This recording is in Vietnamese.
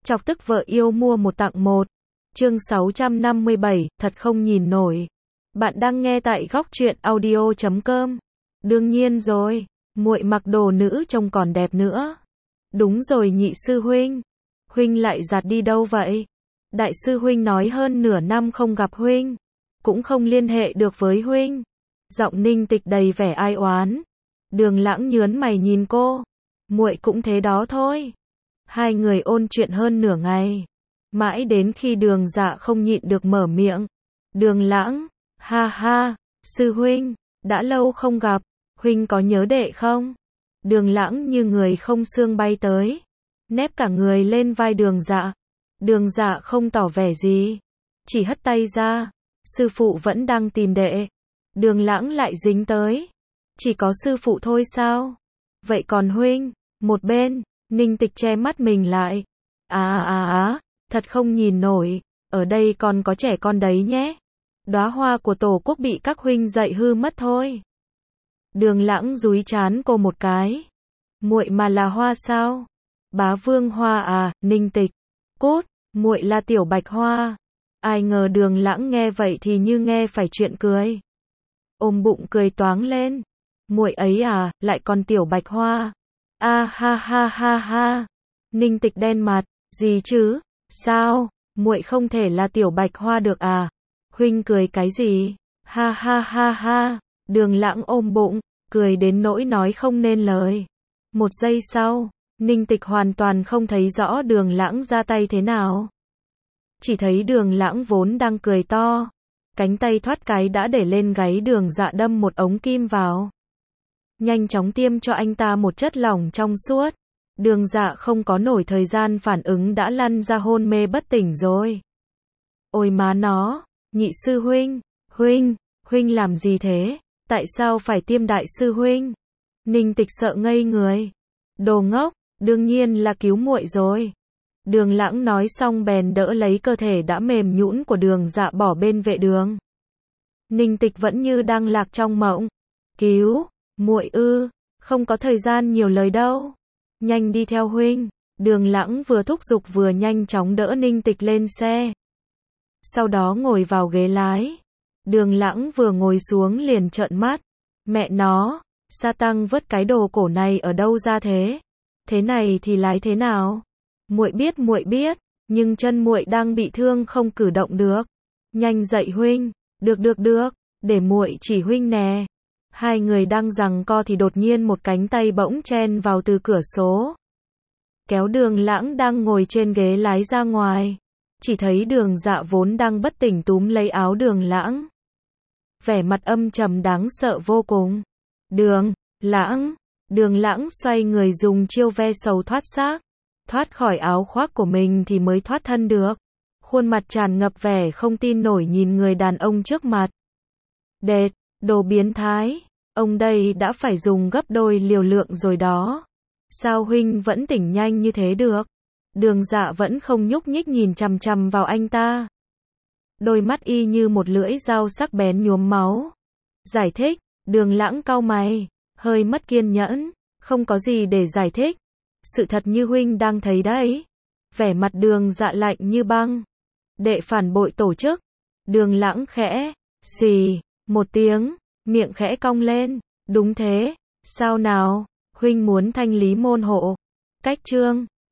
Chọc tức vợ yêu mua một tặng một. Chương 657, thật không nhìn nổi. Bạn đang nghe tại góc truyện audio.com. Đương nhiên rồi, muội mặc đồ nữ trông còn đẹp nữa. Đúng rồi nhị sư huynh. Huynh lại giặt đi đâu vậy? Đại sư huynh nói hơn nửa năm không gặp huynh, cũng không liên hệ được với huynh. Giọng Ninh Tịch đầy vẻ ai oán. Đường Lãng nhớn mày nhìn cô. Muội cũng thế đó thôi. Hai người ôn chuyện hơn nửa ngày, mãi đến khi Đường Dạ không nhịn được mở miệng. Đường Lãng, ha ha, sư huynh, đã lâu không gặp, huynh có nhớ đệ không? Đường Lãng như người không xương bay tới, nép cả người lên vai Đường Dạ. Đường Dạ không tỏ vẻ gì, chỉ hất tay ra. Sư phụ vẫn đang tìm đệ. Đường Lãng lại dính tới. Chỉ có sư phụ thôi sao? Vậy còn huynh? Một bên, Ninh Tịch che mắt mình lại. Thật không nhìn nổi, ở đây còn có trẻ con đấy nhé. Đóa hoa của Tổ quốc bị các huynh dạy hư mất thôi. Đường Lãng dúi trán cô một cái. Muội mà là hoa sao? Bá Vương Hoa à? Ninh Tịch, cút, muội là Tiểu Bạch Hoa. Ai ngờ Đường Lãng nghe vậy thì như nghe phải chuyện cười. Ôm bụng cười toáng lên. Muội ấy à, lại còn Tiểu Bạch Hoa. Ha ha ha ha. Ninh Tịch đen mặt, gì chứ? Sao? Muội không thể là Tiểu Bạch Hoa được à? Huynh cười cái gì? Ha ha ha ha. Đường Lãng ôm bụng, cười đến nỗi nói không nên lời. Một giây sau, Ninh Tịch hoàn toàn không thấy rõ Đường Lãng ra tay thế nào. Chỉ thấy Đường Lãng vốn đang cười to, cánh tay thoát cái đã để lên gáy Đường Dạ đâm một ống kim vào. Nhanh chóng tiêm cho anh ta một chất lỏng trong suốt. Đường Dạ không có nổi thời gian phản ứng đã lăn ra hôn mê bất tỉnh rồi. Ôi má nó, nhị sư huynh, huynh làm gì thế? Tại sao phải tiêm đại sư huynh? Ninh Tịch sợ ngây người. Đồ ngốc, đương nhiên là cứu muội rồi. Đường Lãng nói xong bèn đỡ lấy cơ thể đã mềm nhũn của Đường Dạ bỏ bên vệ đường. Ninh Tịch vẫn như đang lạc trong mộng. Cứu muội ư? Không có thời gian nhiều lời đâu. Nhanh đi theo huynh. Đường Lãng vừa thúc giục vừa nhanh chóng đỡ Ninh Tịch lên xe. Sau đó ngồi vào ghế lái. Đường Lãng vừa ngồi xuống liền trợn mắt. Mẹ nó, sa tăng vứt cái đồ cổ này ở đâu ra thế? Thế này thì lái thế nào? Muội biết, nhưng chân muội đang bị thương không cử động được. Nhanh dậy huynh. Được, để muội chỉ huynh nè. Hai người đang giằng co thì đột nhiên một cánh tay bỗng chen vào từ cửa sổ, kéo Đường Lãng đang ngồi trên ghế lái ra ngoài. Chỉ thấy Đường Dạ vốn đang bất tỉnh túm lấy áo Đường Lãng, vẻ mặt âm trầm đáng sợ vô cùng. Đường Lãng xoay người dùng chiêu ve sầu thoát xác, thoát khỏi áo khoác của mình thì mới thoát thân được. Khuôn mặt tràn ngập vẻ không tin nổi nhìn người đàn ông trước mặt. Đệt, đồ biến thái, ông đây đã phải dùng gấp đôi liều lượng rồi đó. Sao huynh vẫn tỉnh nhanh như thế được? Đường Dạ vẫn không nhúc nhích nhìn chằm chằm vào anh ta. Đôi mắt y như một lưỡi dao sắc bén nhuốm máu. Giải thích, Đường Lãng cau mày, hơi mất kiên nhẫn. Không có gì để giải thích. Sự thật như huynh đang thấy đấy. Vẻ mặt Đường Dạ lạnh như băng. Đệ phản bội tổ chức. Đường Lãng khẽ xì một tiếng, miệng khẽ cong lên. Đúng thế, sao nào, huynh muốn thanh lý môn hộ? Cách chương